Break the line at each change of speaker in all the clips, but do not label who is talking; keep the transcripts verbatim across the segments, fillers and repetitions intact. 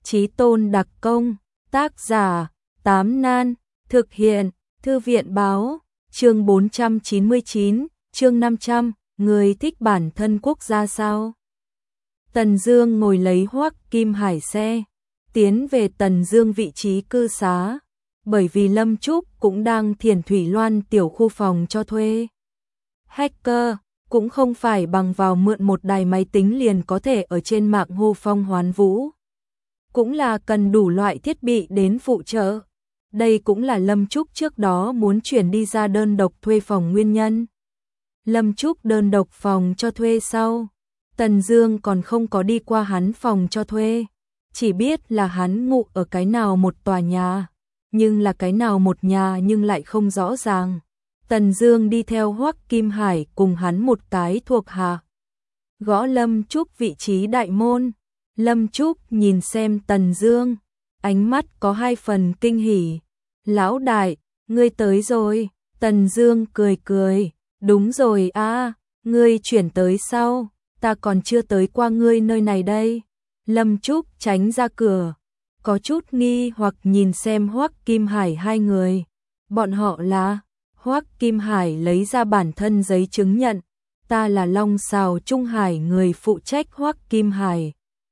Chí Tôn đặc công, tác giả, Tám Nan, thực hiện, Thư viện báo, chương bốn trăm chín mươi chín, chương năm trăm, người thích bản thân quốc gia sao? Tần Dương ngồi lấy Hoắc Kim Hải xe, tiến về Tần Dương vị trí cư xá, bởi vì Lâm Trúc cũng đang thiền Thủy Loan tiểu khu phòng cho thuê. Hacker cũng không phải bằng vào mượn một đài máy tính liền có thể ở trên mạng hô phong hoán vũ. Cũng là cần đủ loại thiết bị đến phụ trợ. Đây cũng là Lâm Trúc trước đó muốn chuyển đi ra đơn độc thuê phòng nguyên nhân. Lâm Trúc đơn độc phòng cho thuê sau, Tần Dương còn không có đi qua hắn phòng cho thuê, chỉ biết là hắn ngụ ở cái nào một tòa nhà, nhưng là cái nào một nhà nhưng lại không rõ ràng. Tần Dương đi theo Hoắc Kim Hải cùng hắn một cái thuộc hạ, gõ Lâm Trúc vị trí đại môn. Lâm Trúc nhìn xem Tần Dương, ánh mắt có hai phần kinh hỉ. "Lão đại, ngươi tới rồi." Tần Dương cười cười, "Đúng rồi a, ngươi chuyển tới sau, ta còn chưa tới qua ngươi nơi này đây." Lâm Trúc tránh ra cửa, có chút nghi hoặc nhìn xem Hoắc Kim Hải hai người. Bọn họ là? Hoắc Kim Hải lấy ra bản thân giấy chứng nhận, "Ta là Long Sào Trung Hải người phụ trách Hoắc Kim Hải.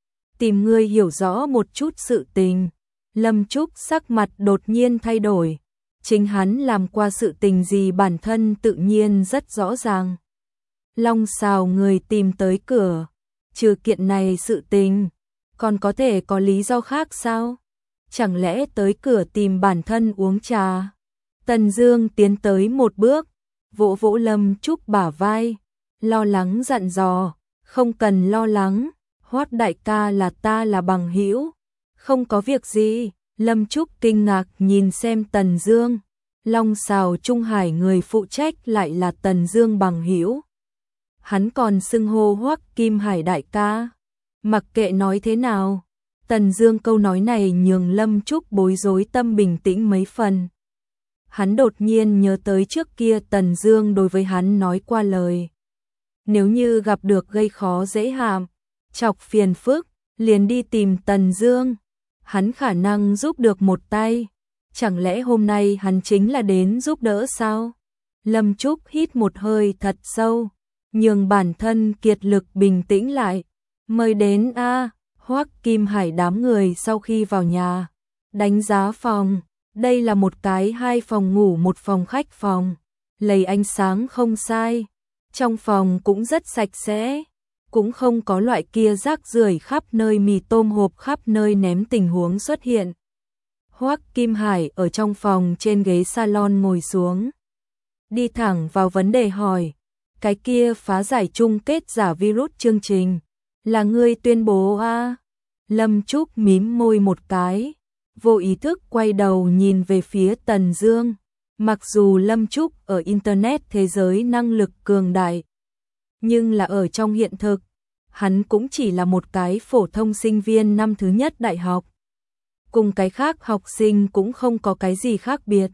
Tìm ngươi hiểu rõ một chút sự tình." Lâm Trúc sắc mặt đột nhiên thay đổi, chính hắn làm qua sự tình gì bản thân tự nhiên rất rõ ràng. Long Sào người tìm tới cửa, trừ kiện này sự tình, còn có thể có lý do khác sao? Chẳng lẽ tới cửa tìm bản thân uống trà? Tần Dương tiến tới một bước, vỗ vỗ Lâm Trúc bả vai, lo lắng dặn dò, "Không cần lo lắng, Hoắc đại ca là ta là bằng hữu, không có việc gì." Lâm Trúc kinh ngạc nhìn xem Tần Dương, Long Sào Trung Hải người phụ trách lại là Tần Dương bằng hữu. Hắn còn xưng hô Hoắc Kim Hải đại ca. Mặc kệ nói thế nào, Tần Dương câu nói này nhường Lâm Trúc bối rối tâm bình tĩnh mấy phần. Hắn đột nhiên nhớ tới trước kia Tần Dương đối với hắn nói qua lời, nếu như gặp được gây khó dễ hàm, chọc phiền phức, liền đi tìm Tần Dương, hắn khả năng giúp được một tay. Chẳng lẽ hôm nay hắn chính là đến giúp đỡ sao? Lâm Trúc hít một hơi thật sâu, nhường bản thân kiệt lực bình tĩnh lại. "Mời đến a." Hoắc Kim Hải đám người sau khi vào nhà, đánh giá phòng, đây là một cái hai phòng ngủ một phòng khách phòng, lầy ánh sáng không sai, trong phòng cũng rất sạch sẽ, cũng không có loại kia rác rưởi khắp nơi mì tôm hộp khắp nơi ném tình huống xuất hiện. Hoắc Kim Hải ở trong phòng trên ghế salon ngồi xuống, đi thẳng vào vấn đề hỏi, "Cái kia phá giải chung kết giả virus chương trình, là ngươi tuyên bố a?" Lâm Trúc mím môi một cái, vô ý thức quay đầu nhìn về phía Tần Dương. Mặc dù Lâm Trúc ở internet thế giới năng lực cường đại, nhưng là ở trong hiện thực, hắn cũng chỉ là một cái phổ thông sinh viên năm thứ nhất đại học. Cùng cái khác học sinh cũng không có cái gì khác biệt.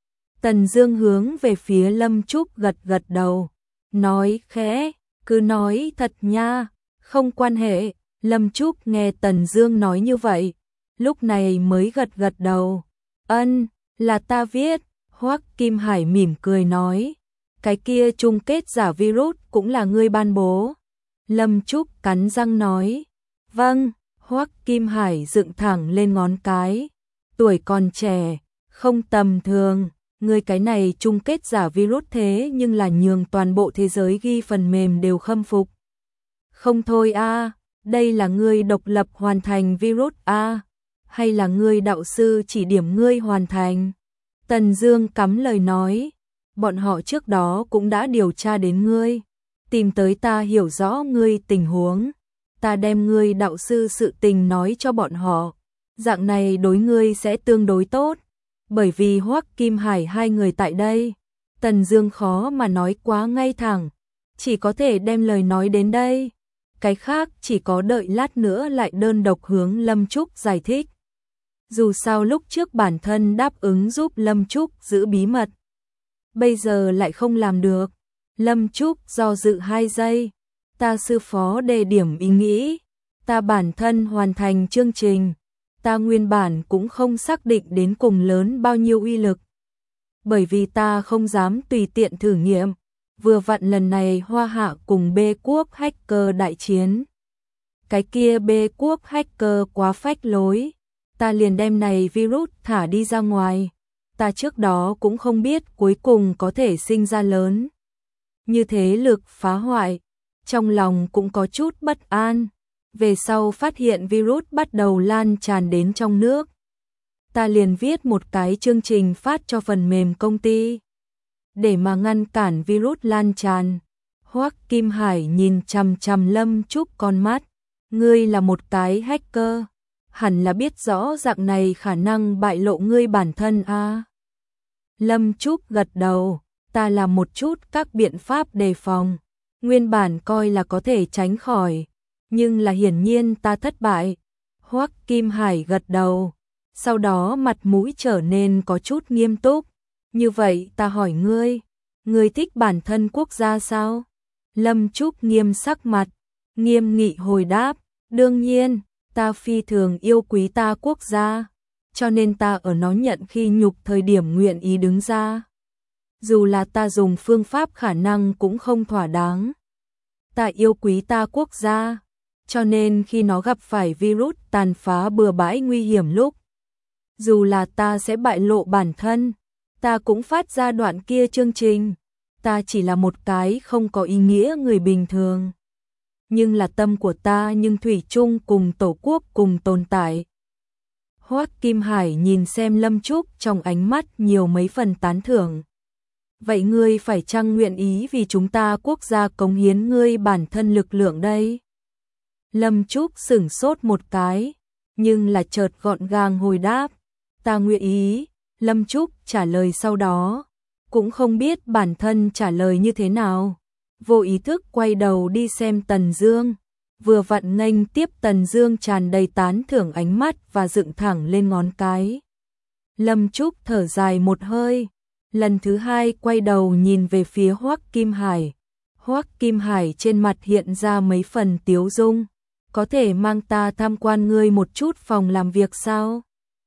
Tần Dương hướng về phía Lâm Trúc gật gật đầu, nói khẽ, "Cứ nói thật nha, không quan hệ." Lâm Trúc nghe Tần Dương nói như vậy, lúc này mới gật gật đầu, "Ân, là ta viết." Hoắc Kim Hải mỉm cười nói, "Cái kia chung kết giả virus cũng là ngươi ban bố?" Lâm Trúc cắn răng nói, "Vâng." Hoắc Kim Hải dựng thẳng lên ngón cái, "Tuổi còn trẻ, không tầm thường, ngươi cái này chung kết giả virus thế nhưng là nhường toàn bộ thế giới ghi phần mềm đều khâm phục." "Không thôi a, đây là ngươi độc lập hoàn thành virus a, hay là ngươi đạo sư chỉ điểm ngươi hoàn thành?" Tần Dương cắm lời nói, "Bọn họ trước đó cũng đã điều tra đến ngươi, tìm tới ta hiểu rõ ngươi tình huống, ta đem ngươi đạo sư sự tình nói cho bọn họ, dạng này đối ngươi sẽ tương đối tốt." Bởi vì Hoắc Kim Hải hai người tại đây, Tần Dương khó mà nói quá ngay thẳng, chỉ có thể đem lời nói đến đây, cái khác chỉ có đợi lát nữa lại đơn độc hướng Lâm Trúc giải thích. Dù sao lúc trước bản thân đáp ứng giúp Lâm Trúc giữ bí mật, bây giờ lại không làm được. Lâm Trúc do dự hai giây, "Ta sư phó đề điểm ý nghĩ, ta bản thân hoàn thành chương trình, ta nguyên bản cũng không xác định đến cùng lớn bao nhiêu uy lực. Bởi vì ta không dám tùy tiện thử nghiệm, vừa vặn lần này Hoa Hạ cùng B quốc hacker đại chiến. Cái kia B quốc hacker quá phách lối, ta liền đem này virus thả đi ra ngoài. Ta trước đó cũng không biết cuối cùng có thể sinh ra lớn như thế lực phá hoại, trong lòng cũng có chút bất an. Về sau phát hiện virus bắt đầu lan tràn đến trong nước, ta liền viết một cái chương trình phát cho phần mềm công ty để mà ngăn cản virus lan tràn. Hoắc Kim Hải nhìn chằm chằm Lâm Trúc con mắt, ngươi là một cái hacker, hẳn là biết rõ dạng này khả năng bại lộ ngươi bản thân a. À? Lâm Trúc gật đầu, ta làm một chút các biện pháp đề phòng, nguyên bản coi là có thể tránh khỏi, nhưng là hiển nhiên ta thất bại. Hoắc Kim Hải gật đầu, sau đó mặt mũi trở nên có chút nghiêm túc. Như vậy ta hỏi ngươi, ngươi thích bản thân quốc gia sao? Lâm Trúc nghiêm sắc mặt, nghiêm nghị hồi đáp, đương nhiên, ta phi thường yêu quý ta quốc gia, cho nên ta ở nó nhận khi nhục thời điểm nguyện ý đứng ra. Dù là ta dùng phương pháp khả năng cũng không thỏa đáng. Ta yêu quý ta quốc gia, cho nên khi nó gặp phải virus tàn phá bừa bãi nguy hiểm lúc, dù là ta sẽ bại lộ bản thân, ta cũng phát ra đoạn kia chương trình. Ta chỉ là một cái không có ý nghĩa người bình thường, nhưng là tâm của ta nhưng thủy chung cùng tổ quốc cùng tồn tại. Hoắc Kim Hải nhìn xem Lâm Trúc trong ánh mắt nhiều mấy phần tán thưởng. Vậy ngươi phải chăng nguyện ý vì chúng ta quốc gia cống hiến ngươi bản thân lực lượng đây? Lâm Trúc sửng sốt một cái, nhưng là chợt gọn gàng hồi đáp, ta nguyện ý. Lâm Trúc trả lời sau đó, cũng không biết bản thân trả lời như thế nào. Vô ý thức quay đầu đi xem Tần Dương, vừa vặn nghênh tiếp Tần Dương tràn đầy tán thưởng ánh mắt và dựng thẳng lên ngón cái. Lâm Trúc thở dài một hơi, lần thứ hai quay đầu nhìn về phía Hoắc Kim Hải. Hoắc Kim Hải trên mặt hiện ra mấy phần tiếu dung, có thể mang ta tham quan ngươi một chút phòng làm việc sao?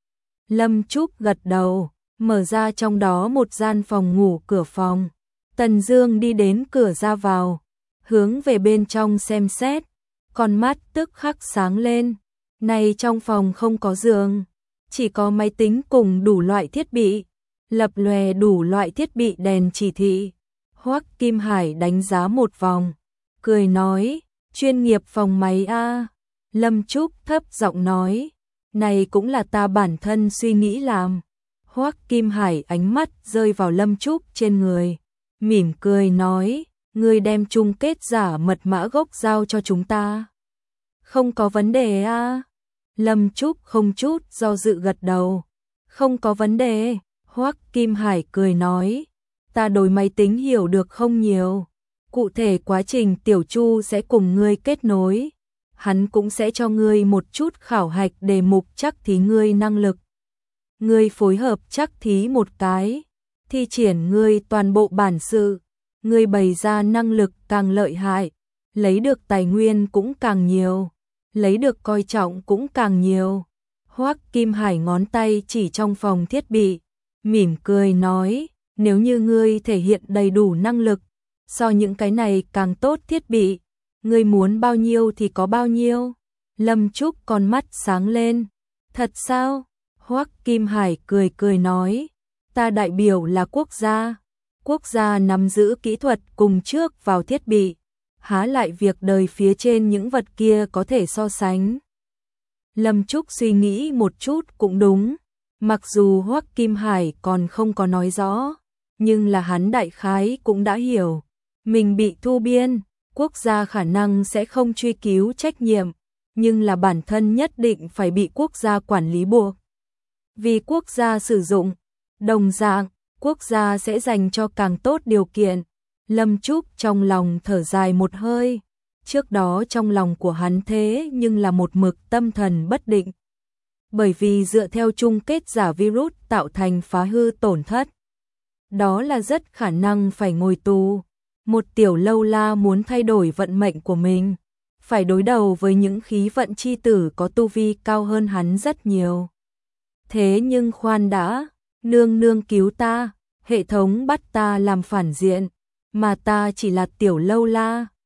Lâm Trúc gật đầu, mở ra trong đó một gian phòng ngủ cửa phòng. Tần Dương đi đến cửa ra vào, hướng về bên trong xem xét, con mắt tức khắc sáng lên. Này trong phòng không có giường, chỉ có máy tính cùng đủ loại thiết bị, lập lòe đủ loại thiết bị đèn chỉ thị. Hoắc Kim Hải đánh giá một vòng, cười nói, chuyên nghiệp phòng máy a. Lâm Trúc thấp giọng nói, này cũng là ta bản thân suy nghĩ làm. Hoắc Kim Hải ánh mắt rơi vào Lâm Trúc trên người, mỉm cười nói, ngươi đem chung kết giả mật mã gốc giao cho chúng ta. Không có vấn đề a. À? Lâm Trúc không chút do dự gật đầu, không có vấn đề. Hoắc Kim Hải cười nói, ta đối máy tính hiểu được không nhiều, cụ thể quá trình Tiểu Chu sẽ cùng ngươi kết nối, hắn cũng sẽ cho ngươi một chút khảo hạch đề mục chắc thí ngươi năng lực. Ngươi phối hợp chắc thí một cái, thi triển ngươi toàn bộ bản sự, ngươi bày ra năng lực càng lợi hại, lấy được tài nguyên cũng càng nhiều, lấy được coi trọng cũng càng nhiều. Hoắc Kim Hải ngón tay chỉ trong phòng thiết bị, mỉm cười nói, nếu như ngươi thể hiện đầy đủ năng lực, so những cái này càng tốt thiết bị, ngươi muốn bao nhiêu thì có bao nhiêu. Lâm Trúc con mắt sáng lên, thật sao? Hoắc Kim Hải cười cười nói, ta đại biểu là quốc gia, quốc gia nắm giữ kỹ thuật cùng trước vào thiết bị, há lại việc đời phía trên những vật kia có thể so sánh. Lâm Trúc suy nghĩ một chút cũng đúng, mặc dù Hoắc Kim Hải còn không có nói rõ, nhưng là hắn đại khái cũng đã hiểu, mình bị thu biên, quốc gia khả năng sẽ không truy cứu trách nhiệm, nhưng là bản thân nhất định phải bị quốc gia quản lý buộc. Vì quốc gia sử dụng, đồng dạng, quốc gia sẽ dành cho càng tốt điều kiện. Lâm Trúc trong lòng thở dài một hơi, trước đó trong lòng của hắn thế nhưng là một mực tâm thần bất định. Bởi vì dựa theo chung kết giả virus tạo thành phá hư tổn thất, đó là rất khả năng phải ngồi tù. Một tiểu lâu la muốn thay đổi vận mệnh của mình, phải đối đầu với những khí vận chi tử có tu vi cao hơn hắn rất nhiều. Thế nhưng khoan đã, nương nương cứu ta, hệ thống bắt ta làm phản diện, mà ta chỉ là tiểu lâu la,